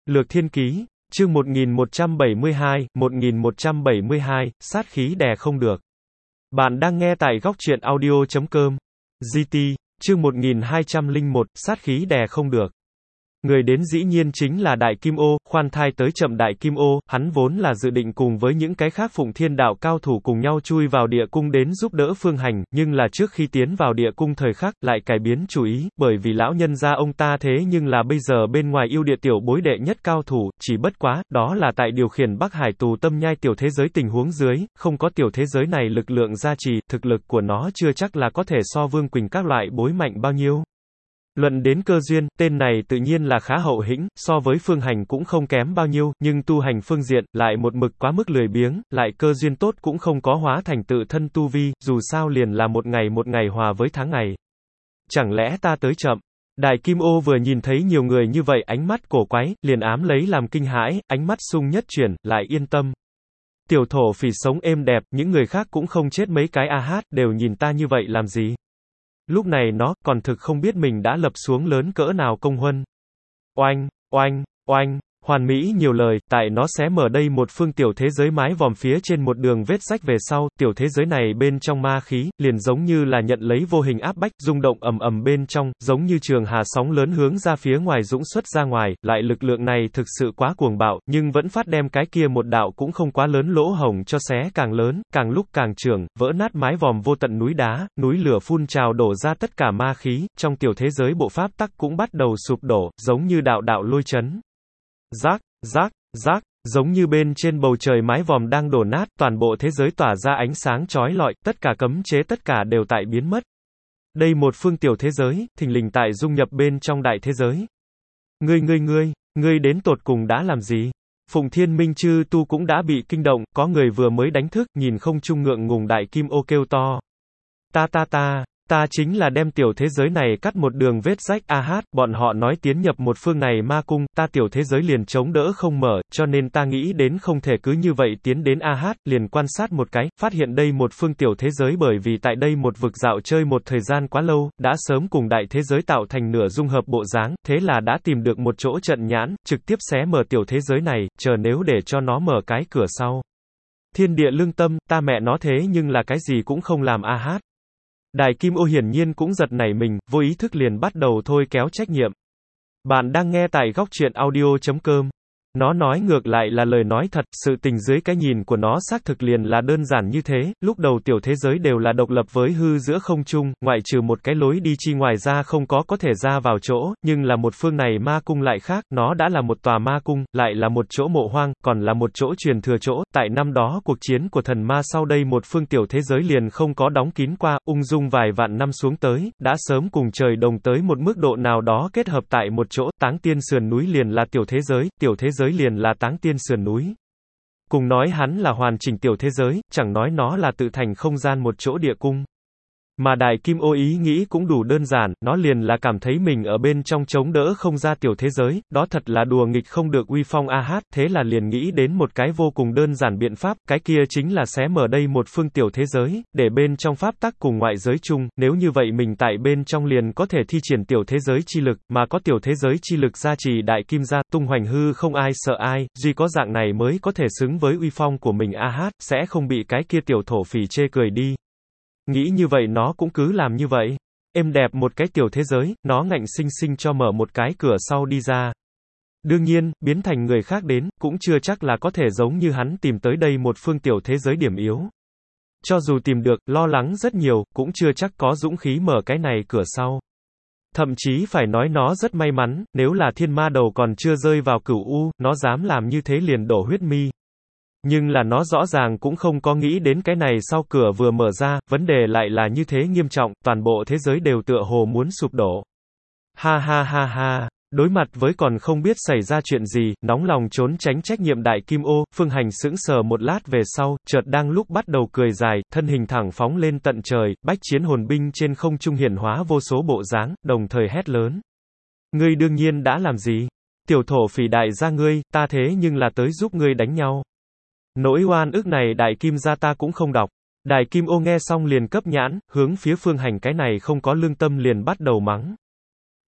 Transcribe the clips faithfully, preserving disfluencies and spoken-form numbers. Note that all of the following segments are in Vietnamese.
Lược Thiên Ký, chương một nghìn một trăm bảy mươi hai, một nghìn một trăm bảy mươi hai, sát khí đè không được. Bạn đang nghe tại góc truyện audio chấm com. giê tê, chương một nghìn hai trăm lẻ một, sát khí đè không được. Người đến dĩ nhiên chính là Đại Kim Ô, khoan thai tới chậm Đại Kim Ô, hắn vốn là dự định cùng với những cái khác Phụng Thiên đạo cao thủ cùng nhau chui vào địa cung đến giúp đỡ Phương Hành, nhưng là trước khi tiến vào địa cung thời khắc, lại cải biến chủ ý, bởi vì lão nhân gia ông ta thế nhưng là bây giờ bên ngoài yêu địa tiểu bối đệ nhất cao thủ, chỉ bất quá, đó là tại điều khiển Bắc Hải tù tâm nhai tiểu thế giới tình huống dưới, không có tiểu thế giới này lực lượng gia trì, thực lực của nó chưa chắc là có thể so Vương Quỳnh các loại bối mạnh bao nhiêu. Luận đến cơ duyên, tên này tự nhiên là khá hậu hĩnh, so với Phương Hành cũng không kém bao nhiêu, nhưng tu hành phương diện, lại một mực quá mức lười biếng, lại cơ duyên tốt cũng không có hóa thành tự thân tu vi, dù sao liền là một ngày một ngày hòa với tháng ngày. Chẳng lẽ ta tới chậm? Đại Kim Ô vừa nhìn thấy nhiều người như vậy ánh mắt cổ quái, liền ám lấy làm kinh hãi, ánh mắt sung nhất chuyển, lại yên tâm. Tiểu thổ phỉ sống êm đẹp, những người khác cũng không chết mấy cái a hát, đều nhìn ta như vậy làm gì? Lúc này nó, còn thực không biết mình đã lập xuống lớn cỡ nào công huân. Oanh, oanh, oanh, hoàn mỹ nhiều lời, tại nó xé mở đây một phương tiểu thế giới mái vòm phía trên một đường vết rách về sau, tiểu thế giới này bên trong ma khí, liền giống như là nhận lấy vô hình áp bách, rung động ầm ầm bên trong, giống như trường hà sóng lớn hướng ra phía ngoài dũng xuất ra ngoài, lại lực lượng này thực sự quá cuồng bạo, nhưng vẫn phát đem cái kia một đạo cũng không quá lớn lỗ hổng cho xé càng lớn, càng lúc càng trường, vỡ nát mái vòm vô tận núi đá, núi lửa phun trào đổ ra tất cả ma khí, trong tiểu thế giới bộ pháp tắc cũng bắt đầu sụp đổ, giống như đạo đạo lôi chấn. Rác, rác, rác, giống như bên trên bầu trời mái vòm đang đổ nát, toàn bộ thế giới tỏa ra ánh sáng chói lọi, tất cả cấm chế tất cả đều tại biến mất. Đây một phương tiểu thế giới, thình lình tại dung nhập bên trong đại thế giới. Ngươi ngươi ngươi, ngươi đến tột cùng đã làm gì? Phụng Thiên Minh Chư Tu cũng đã bị kinh động, có người vừa mới đánh thức, nhìn không trung ngượng ngùng Đại Kim Ô kêu to. Ta ta ta. Ta chính là đem tiểu thế giới này cắt một đường vết rách a hát, bọn họ nói tiến nhập một phương này ma cung, ta tiểu thế giới liền chống đỡ không mở, cho nên ta nghĩ đến không thể cứ như vậy tiến đến a hát, liền quan sát một cái, phát hiện đây một phương tiểu thế giới bởi vì tại đây một vực dạo chơi một thời gian quá lâu, đã sớm cùng đại thế giới tạo thành nửa dung hợp bộ dáng, thế là đã tìm được một chỗ trận nhãn, trực tiếp xé mở tiểu thế giới này, chờ nếu để cho nó mở cái cửa sau. Thiên địa lương tâm, ta mẹ nó thế nhưng là cái gì cũng không làm a hát. Đại Kim Ô hiển nhiên cũng giật nảy mình, vô ý thức liền bắt đầu thôi kéo trách nhiệm. Bạn đang nghe tại góc truyện audio chấm com. Nó nói ngược lại là lời nói thật, sự tình dưới cái nhìn của nó xác thực liền là đơn giản như thế, lúc đầu tiểu thế giới đều là độc lập với hư giữa không trung, ngoại trừ một cái lối đi chi ngoài ra không có có thể ra vào chỗ, nhưng là một phương này ma cung lại khác, nó đã là một tòa ma cung, lại là một chỗ mộ hoang, còn là một chỗ truyền thừa chỗ, tại năm đó cuộc chiến của thần ma sau đây một phương tiểu thế giới liền không có đóng kín qua, ung dung vài vạn năm xuống tới, đã sớm cùng trời đồng tới một mức độ nào đó kết hợp tại một chỗ, Táng Tiên sườn núi liền là tiểu thế giới, tiểu thế giới giới liền là Táng Tiên sườn núi. Cùng nói hắn là hoàn chỉnh tiểu thế giới, chẳng nói nó là tự thành không gian một chỗ địa cung. Mà Đại Kim Ô ý nghĩ cũng đủ đơn giản, nó liền là cảm thấy mình ở bên trong chống đỡ không ra tiểu thế giới, đó thật là đùa nghịch không được uy phong a hát, thế là liền nghĩ đến một cái vô cùng đơn giản biện pháp, cái kia chính là xé mở đây một phương tiểu thế giới, để bên trong pháp tắc cùng ngoại giới chung, nếu như vậy mình tại bên trong liền có thể thi triển tiểu thế giới chi lực, mà có tiểu thế giới chi lực gia trì Đại Kim gia, tung hoành hư không ai sợ ai, duy có dạng này mới có thể xứng với uy phong của mình a hát, sẽ không bị cái kia tiểu thổ phỉ chê cười đi. Nghĩ như vậy nó cũng cứ làm như vậy. Êm đẹp một cái tiểu thế giới, nó ngạnh sinh sinh cho mở một cái cửa sau đi ra. Đương nhiên, biến thành người khác đến, cũng chưa chắc là có thể giống như hắn tìm tới đây một phương tiểu thế giới điểm yếu. Cho dù tìm được, lo lắng rất nhiều, cũng chưa chắc có dũng khí mở cái này cửa sau. Thậm chí phải nói nó rất may mắn, nếu là thiên ma đầu còn chưa rơi vào cửu u, nó dám làm như thế liền đổ huyết mi. Nhưng là nó rõ ràng cũng không có nghĩ đến cái này sau cửa vừa mở ra, vấn đề lại là như thế nghiêm trọng, toàn bộ thế giới đều tựa hồ muốn sụp đổ. Ha ha ha ha, đối mặt với còn không biết xảy ra chuyện gì, nóng lòng trốn tránh trách nhiệm Đại Kim Ô, Phương Hành sững sờ một lát về sau, chợt đang lúc bắt đầu cười dài, thân hình thẳng phóng lên tận trời, bách chiến hồn binh trên không trung hiển hóa vô số bộ dáng, đồng thời hét lớn. Ngươi đương nhiên đã làm gì? Tiểu thổ phỉ đại gia ngươi, ta thế nhưng là tới giúp ngươi đánh nhau. Nỗi oan ức này Đại Kim gia ta cũng không đọc. Đại Kim Ô nghe xong liền cấp nhãn, hướng phía Phương Hành cái này không có lương tâm liền bắt đầu mắng.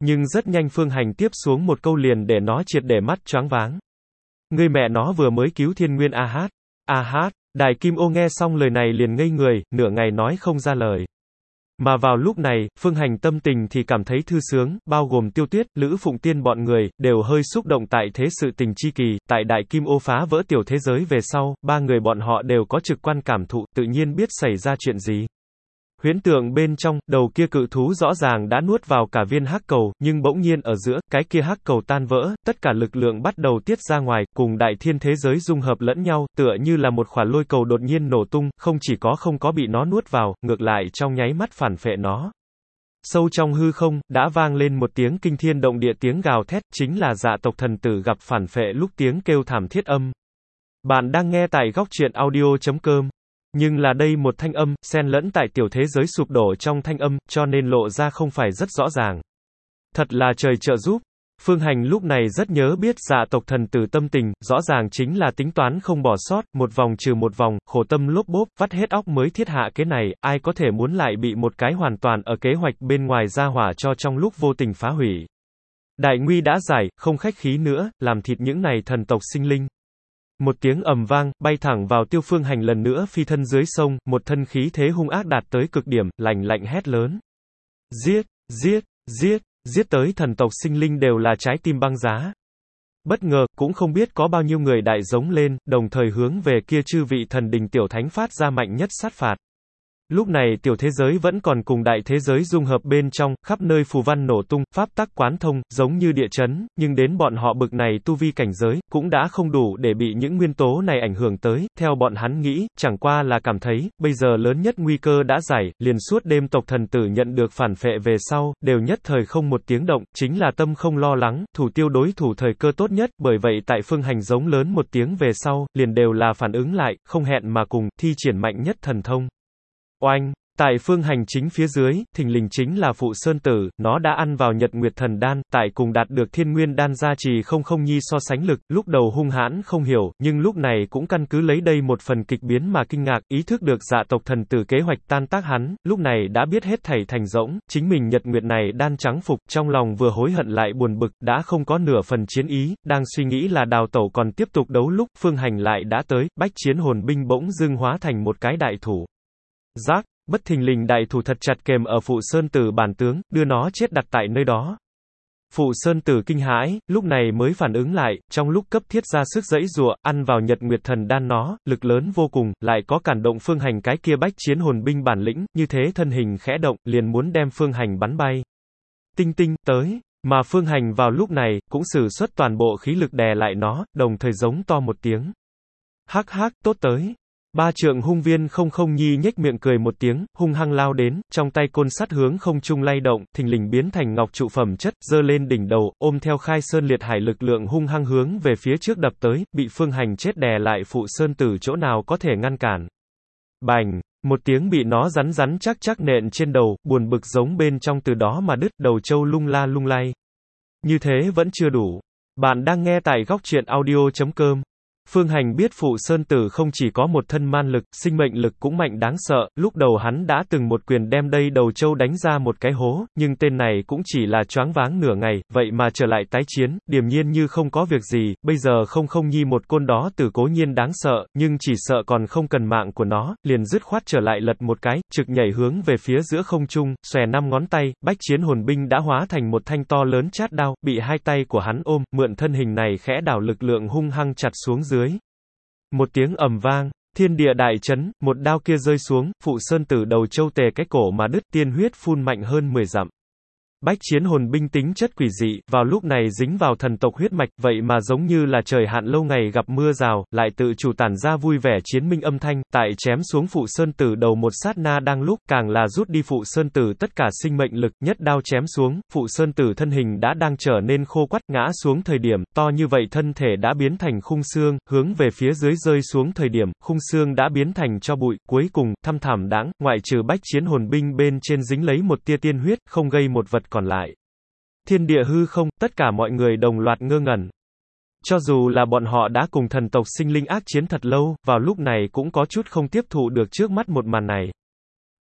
Nhưng rất nhanh Phương Hành tiếp xuống một câu liền để nó triệt để mắt choáng váng. Người mẹ nó vừa mới cứu thiên nguyên a hát. A hát, Đại Kim Ô nghe xong lời này liền ngây người, nửa ngày nói không ra lời. Mà vào lúc này, Phương Hành tâm tình thì cảm thấy thư sướng, bao gồm Tiêu Tuyết, Lữ Phụng Tiên bọn người, đều hơi xúc động tại thế sự tình chi kỳ, tại Đại Kim Ô phá vỡ tiểu thế giới về sau, ba người bọn họ đều có trực quan cảm thụ, tự nhiên biết xảy ra chuyện gì. Huyễn tượng bên trong, đầu kia cự thú rõ ràng đã nuốt vào cả viên hắc cầu, nhưng bỗng nhiên ở giữa, cái kia hắc cầu tan vỡ, tất cả lực lượng bắt đầu tiết ra ngoài, cùng đại thiên thế giới dung hợp lẫn nhau, tựa như là một quả lôi cầu đột nhiên nổ tung, không chỉ có không có bị nó nuốt vào, ngược lại trong nháy mắt phản phệ nó. Sâu trong hư không, đã vang lên một tiếng kinh thiên động địa tiếng gào thét, chính là Dạ tộc thần tử gặp phản phệ lúc tiếng kêu thảm thiết âm. Bạn đang nghe tại góc truyện audio chấm com. Nhưng là đây một thanh âm, xen lẫn tại tiểu thế giới sụp đổ trong thanh âm, cho nên lộ ra không phải rất rõ ràng. Thật là trời trợ giúp. Phương Hành lúc này rất nhớ biết Dạ tộc thần tử tâm tình, rõ ràng chính là tính toán không bỏ sót, một vòng trừ một vòng, khổ tâm lốp bốp, vắt hết óc mới thiết hạ cái này, ai có thể muốn lại bị một cái hoàn toàn ở kế hoạch bên ngoài ra hỏa cho trong lúc vô tình phá hủy. Đại nguy đã giải, không khách khí nữa, làm thịt những này thần tộc sinh linh. Một tiếng ầm vang, bay thẳng vào Tiêu Phương Hành lần nữa phi thân dưới sông, một thân khí thế hung ác đạt tới cực điểm, lạnh lạnh hét lớn. Giết, giết, giết, giết tới thần tộc sinh linh đều là trái tim băng giá. Bất ngờ, cũng không biết có bao nhiêu người đại giống lên, đồng thời hướng về kia chư vị thần đình tiểu thánh phát ra mạnh nhất sát phạt. Lúc này tiểu thế giới vẫn còn cùng đại thế giới dung hợp bên trong, khắp nơi phù văn nổ tung, pháp tắc quán thông, giống như địa chấn, nhưng đến bọn họ bực này tu vi cảnh giới, cũng đã không đủ để bị những nguyên tố này ảnh hưởng tới, theo bọn hắn nghĩ, chẳng qua là cảm thấy, bây giờ lớn nhất nguy cơ đã giải, liền suốt đêm tộc thần tử nhận được phản phệ về sau, đều nhất thời không một tiếng động, chính là tâm không lo lắng, thủ tiêu đối thủ thời cơ tốt nhất, bởi vậy tại Phương Hành giống lớn một tiếng về sau, liền đều là phản ứng lại, không hẹn mà cùng, thi triển mạnh nhất thần thông. Oanh, tại Phương Hành chính phía dưới, thình lình chính là Phụ Sơn Tử, nó đã ăn vào Nhật Nguyệt Thần Đan, tại cùng đạt được Thiên Nguyên Đan gia trì không không nhi so sánh lực, lúc đầu hung hãn không hiểu, nhưng lúc này cũng căn cứ lấy đây một phần kịch biến mà kinh ngạc, ý thức được Dạ tộc thần tử kế hoạch tan tác hắn, lúc này đã biết hết thảy thành rỗng, chính mình Nhật Nguyệt này đan trắng phục, trong lòng vừa hối hận lại buồn bực, đã không có nửa phần chiến ý, đang suy nghĩ là đào tẩu còn tiếp tục đấu lúc, Phương Hành lại đã tới, bách chiến hồn binh bỗng dưng hóa thành một cái đại thủ. Giác, bất thình lình đại thủ thật chặt kềm ở Phụ Sơn Tử bản tướng, đưa nó chết đặt tại nơi đó. Phụ Sơn Tử kinh hãi, lúc này mới phản ứng lại, trong lúc cấp thiết ra sức giãy giụa, ăn vào Nhật Nguyệt Thần Đan nó, lực lớn vô cùng, lại có cản động Phương Hành cái kia bách chiến hồn binh bản lĩnh, như thế thân hình khẽ động, liền muốn đem Phương Hành bắn bay. Tinh tinh, tới, mà Phương Hành vào lúc này, cũng sử xuất toàn bộ khí lực đè lại nó, đồng thời giống to một tiếng. Hắc hắc, tốt tới. Ba trượng hung viên không không nhi nhếch miệng cười một tiếng, hung hăng lao đến, trong tay côn sắt hướng không trung lay động, thình lình biến thành ngọc trụ phẩm chất, giơ lên đỉnh đầu, ôm theo khai sơn liệt hải lực lượng hung hăng hướng về phía trước đập tới, bị Phương Hành chết đè lại Phụ Sơn Tử chỗ nào có thể ngăn cản. Bành, một tiếng bị nó rắn rắn chắc chắc nện trên đầu, buồn bực giống bên trong từ đó mà đứt, đầu trâu lung la lung lay. Như thế vẫn chưa đủ. Bạn đang nghe tại góc truyện audio chấm com. Phương Hành biết Phụ Sơn Tử không chỉ có một thân man lực, sinh mệnh lực cũng mạnh đáng sợ, lúc đầu hắn đã từng một quyền đem đây đầu trâu đánh ra một cái hố, nhưng tên này cũng chỉ là choáng váng nửa ngày, vậy mà trở lại tái chiến, điềm nhiên như không có việc gì, bây giờ không không nhi một côn đó Tử cố nhiên đáng sợ, nhưng chỉ sợ còn không cần mạng của nó, liền dứt khoát trở lại lật một cái, trực nhảy hướng về phía giữa không trung, xòe năm ngón tay, bách chiến hồn binh đã hóa thành một thanh to lớn chát đao, bị hai tay của hắn ôm, mượn thân hình này khẽ đảo lực lượng hung hăng chặt xuống dưới. Một tiếng ầm vang, thiên địa đại chấn, một đao kia rơi xuống, Phụ Sơn Tử đầu trâu tề cái cổ mà đứt, tiên huyết phun mạnh hơn mười dặm. Bách chiến hồn binh tính chất quỷ dị, vào lúc này dính vào thần tộc huyết mạch, vậy mà giống như là trời hạn lâu ngày gặp mưa rào, lại tự chủ tản ra vui vẻ chiến minh âm thanh, tại chém xuống Phụ Sơn Tử đầu một sát na đang lúc, càng là rút đi Phụ Sơn Tử tất cả sinh mệnh lực, nhất đao chém xuống, Phụ Sơn Tử thân hình đã đang trở nên khô quắt, ngã xuống thời điểm, to như vậy thân thể đã biến thành khung xương, hướng về phía dưới rơi xuống thời điểm, khung xương đã biến thành tro bụi, cuối cùng, thăm thẳm đãng, ngoại trừ bách chiến hồn binh bên trên dính lấy một tia tiên huyết, không gây một vật còn lại. Thiên địa hư không, tất cả mọi người đồng loạt ngơ ngẩn. Cho dù là bọn họ đã cùng thần tộc sinh linh ác chiến thật lâu, vào lúc này cũng có chút không tiếp thụ được trước mắt một màn này.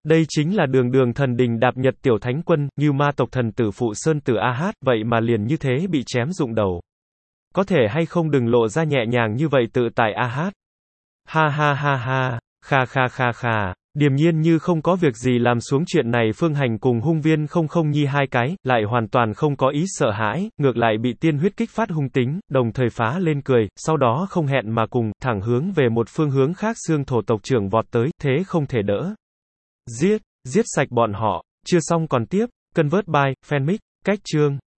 Đây chính là đường đường thần đình đạp nhật tiểu thánh quân, như ma tộc thần tử phụ sơn tử A Hát, vậy mà liền như thế bị chém rụng đầu. Có thể hay không đừng lộ ra nhẹ nhàng như vậy tự tại A Hát. Ha ha ha ha, kha kha kha kha. Điềm nhiên như không có việc gì làm xuống chuyện này Phương Hành cùng hung viên không không nhi hai cái, lại hoàn toàn không có ý sợ hãi, ngược lại bị tiên huyết kích phát hung tính, đồng thời phá lên cười, sau đó không hẹn mà cùng, thẳng hướng về một phương hướng khác xương thổ tộc trưởng vọt tới, thế không thể đỡ. Giết, giết sạch bọn họ, chưa xong còn tiếp, Convert by, Fanmic, cách chương.